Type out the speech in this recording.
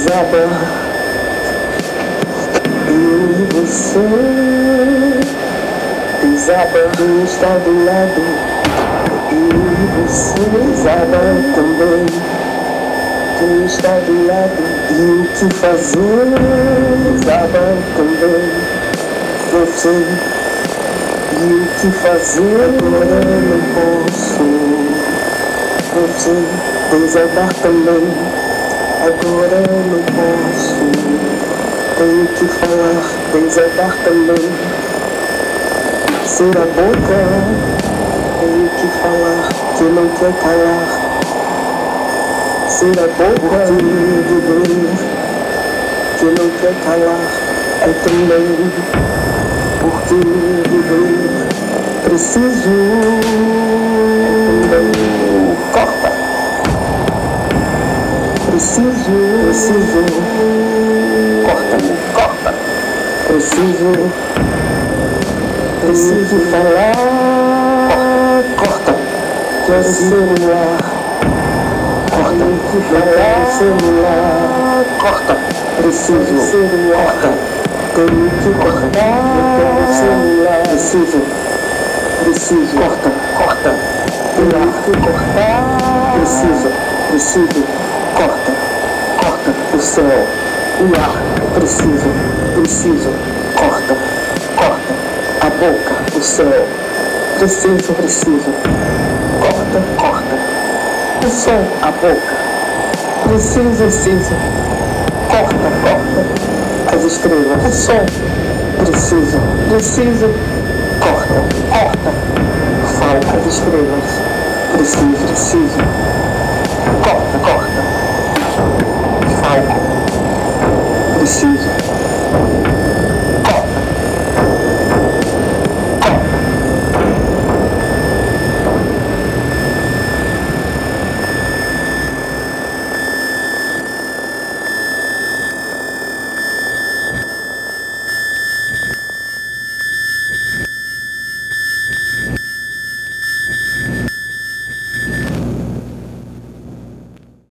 desaba. Eu e você desaba, quem está do lado. Eu e você desaba também, quem está do lado. E o que fazer desaba também, você. E o que fazer agora não posso. Você desabar também, agora não posso. Tenho que falar, desabar também. Ser a boca, tenho que falar, que não quer calar. Ser a boca, viver, que não quer calar. É também, porque viver preciso. Corta. Preciso. Corta. Preciso falar. Corta. Quero celular. Corta. Quero celular. Corta. Preciso. Corta. Tenho que cortar. Quero celular. Preciso. Corta. Tenho que cortar. Preciso. Corta o céu, o ar, preciso, corta, a boca, o céu, preciso, corta, o som, a boca, preciso, corta, as estrelas, o som, preciso, corta, falta as estrelas, preciso, corta, falta, preciso.